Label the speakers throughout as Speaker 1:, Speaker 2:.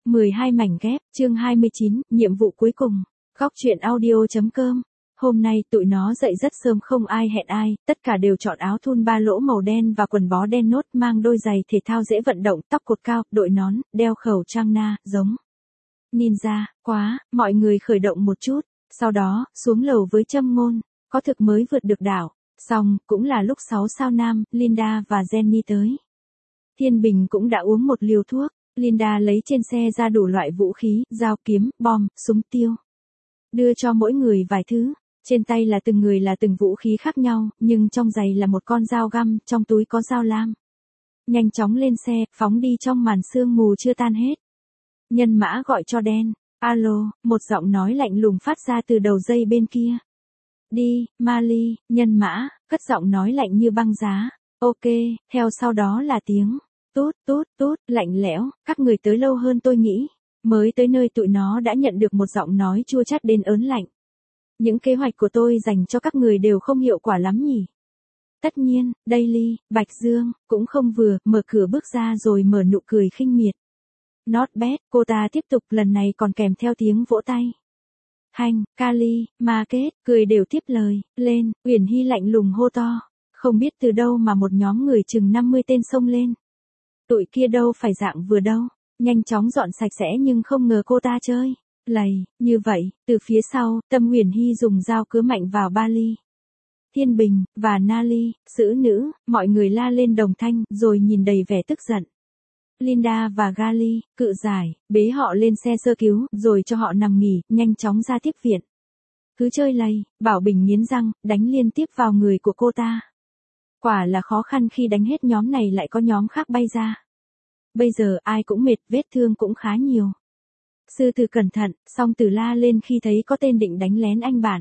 Speaker 1: 12 mảnh ghép, chương 29, nhiệm vụ cuối cùng. Góc truyện audio.com. Hôm nay tụi nó dậy rất sớm không ai hẹn ai, tất cả đều chọn áo thun ba lỗ màu đen và quần bó đen nốt, mang đôi giày thể thao dễ vận động, tóc cột cao, đội nón, đeo khẩu trang na, giống ninja, quá, mọi người khởi động một chút, sau đó, xuống lầu với châm ngôn, có thực mới vượt được đảo, xong, cũng là lúc 6 sao nam, Linda và Jenny tới. Thiên Bình cũng đã uống một liều thuốc. Linda lấy trên xe ra đủ loại vũ khí, dao kiếm, bom, súng tiêu. Đưa cho mỗi người vài thứ. Trên tay là từng vũ khí khác nhau, nhưng trong giày là một con dao găm, trong túi có dao lam. Nhanh chóng lên xe, phóng đi trong màn sương mù chưa tan hết. Nhân mã gọi cho đen. Alo, một giọng nói lạnh lùng phát ra từ đầu dây bên kia. Đi, Mali, nhân mã, cất giọng nói lạnh như băng giá. Ok, theo sau đó là tiếng. Tút tút tút, lạnh lẽo, các người tới lâu hơn tôi nghĩ. Mới tới nơi tụi nó đã nhận được một giọng nói chua chát đến ớn lạnh. Những kế hoạch của tôi dành cho các người đều không hiệu quả lắm nhỉ. Tất nhiên, Daily, Bạch Dương, cũng không vừa, mở cửa bước ra rồi mở nụ cười khinh miệt. Not bad, cô ta tiếp tục, lần này còn kèm theo tiếng vỗ tay. Hành, Kali, Market, cười đều tiếp lời, lên, Uyển Hy lạnh lùng hô to. Không biết từ đâu mà một nhóm người chừng 50 tên xông lên. Tụi kia đâu phải dạng vừa đâu, nhanh chóng dọn sạch sẽ nhưng không ngờ cô ta chơi lầy, như vậy, từ phía sau, Tâm Uyển Hy dùng dao cứa mạnh vào Bali. Thiên Bình, và Nali, xử nữ, mọi người la lên đồng thanh, rồi nhìn đầy vẻ tức giận. Linda và Gali, cự giải, bế họ lên xe sơ cứu, rồi cho họ nằm nghỉ, nhanh chóng ra tiếp viện. Cứ chơi lầy, Bảo Bình nghiến răng, đánh liên tiếp vào người của cô ta. Quả là khó khăn khi đánh hết nhóm này lại có nhóm khác bay ra. Bây giờ ai cũng mệt, vết thương cũng khá nhiều. Sư Tử cẩn thận, Song Tử la lên khi thấy có tên định đánh lén anh bạn.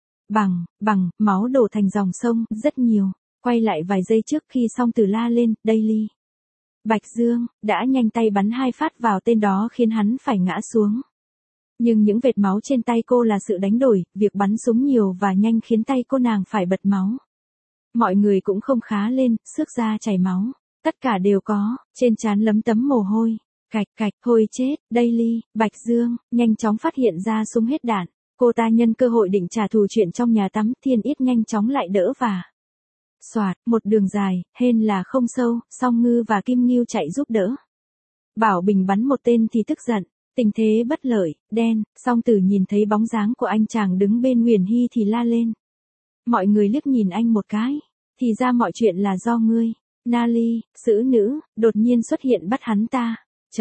Speaker 1: Bằng, máu đổ thành dòng sông, rất nhiều. Quay lại vài giây trước khi Song Tử la lên, Daily. Bạch Dương, đã nhanh tay bắn 2 phát vào tên đó khiến hắn phải ngã xuống. Nhưng những vệt máu trên tay cô là sự đánh đổi, việc bắn súng nhiều và nhanh khiến tay cô nàng phải bật máu. Mọi người cũng không khá lên, xước da chảy máu. Tất cả đều có, trên trán lấm tấm mồ hôi. Cạch, thôi chết, Daily, Bạch Dương, nhanh chóng phát hiện ra súng hết đạn. Cô ta nhân cơ hội định trả thù chuyện trong nhà tắm, Thiên Ít nhanh chóng lại đỡ và xoạt, một đường dài, hên là không sâu, Song Ngư và Kim Ngưu chạy giúp đỡ. Bảo Bình bắn một tên thì tức giận, tình thế bất lợi, đen, Song Tử nhìn thấy bóng dáng của anh chàng đứng bên Uyển Hy thì la lên. Mọi người liếc nhìn anh một cái, thì ra mọi chuyện là do ngươi. Nali, xử nữ, đột nhiên xuất hiện bắt hắn ta.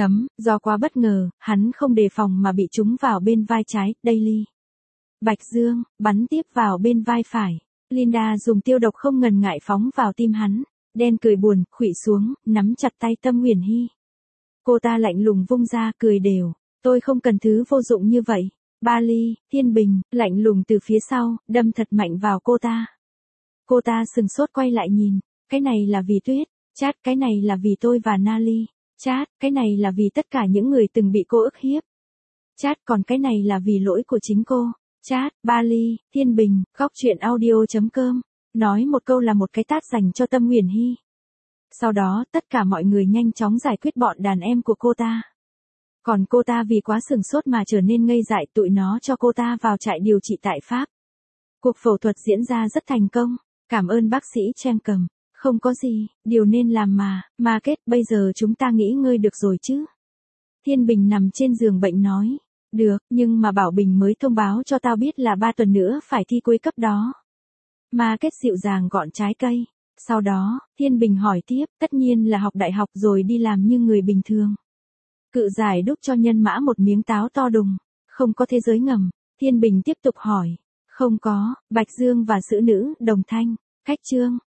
Speaker 1: Do quá bất ngờ, hắn không đề phòng mà bị trúng vào bên vai trái, Daily. Bạch Dương, bắn tiếp vào bên vai phải. Linda dùng tiêu độc không ngần ngại phóng vào tim hắn. Đen cười buồn, khuỵu xuống, nắm chặt tay Tâm Uyển Hy. Cô ta lạnh lùng vung ra, cười đều. Tôi không cần thứ vô dụng như vậy. Bali, Thiên Bình, lạnh lùng từ phía sau, đâm thật mạnh vào cô ta. Cô ta sừng sốt quay lại nhìn. Cái này là vì Tuyết. Chát, cái này là vì tôi và Nali. Chát, cái này là vì tất cả những người từng bị cô ức hiếp. Chát, còn cái này là vì lỗi của chính cô. Chát, Bali, Thiên Bình, góc truyện audio.com. Nói một câu là một cái tát dành cho Tâm Uyển Hy. Sau đó, tất cả mọi người nhanh chóng giải quyết bọn đàn em của cô ta. Còn cô ta vì quá sừng sốt mà trở nên ngây dại, tụi nó cho cô ta vào trại điều trị tại Pháp. Cuộc phẫu thuật diễn ra rất thành công. Cảm ơn bác sĩ Trang Cầm. Không có gì, điều nên làm mà kết, bây giờ chúng ta nghỉ ngơi được rồi chứ. Thiên Bình nằm trên giường bệnh nói. Được, nhưng mà Bảo Bình mới thông báo cho tao biết là 3 tuần nữa phải thi cuối cấp đó. Mà kết dịu dàng gọn trái cây. Sau đó, Thiên Bình hỏi tiếp, tất nhiên là học đại học rồi đi làm như người bình thường. Cự giải đút cho nhân mã một miếng táo to đùng. Không có thế giới ngầm. Thiên Bình tiếp tục hỏi. Không có, Bạch Dương và xử nữ, đồng thanh. Khách trương,